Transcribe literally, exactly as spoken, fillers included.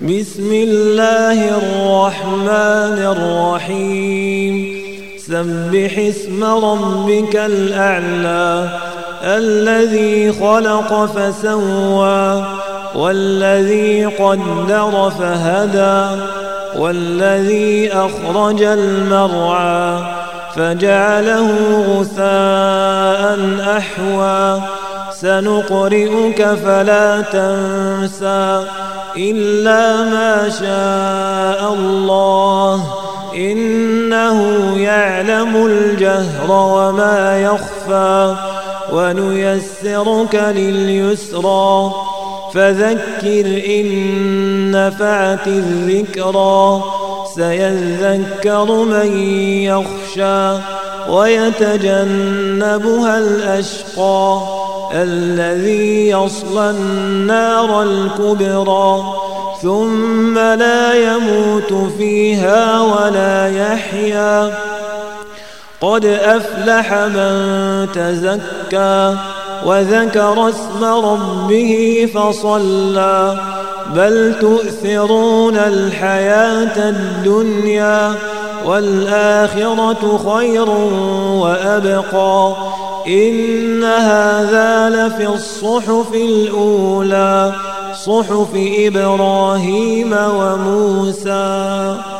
بسم الله الرحمن الرحيم سبح اسم ربك الأعلى الذي خلق فسوى والذي قدر فهدى والذي أخرج المرعى فجعله غثاء أحوى سنقرئك فلا تنسى إلا ما شاء الله إنه يعلم الجهر وما يخفى ونيسرك لليسرى فذكر إن نفعت الذكرى سيذكر من يخشى ويتجنبها الأشقى الذي يصلى النار الكبرى ثم لا يموت فيها ولا يحيا قد أفلح من تزكى وذكر اسم ربه فصلى بل تؤثرون الحياة الدنيا والآخرة خير وأبقى إن هذا لفي الصحف الأولى صحف إبراهيم وموسى.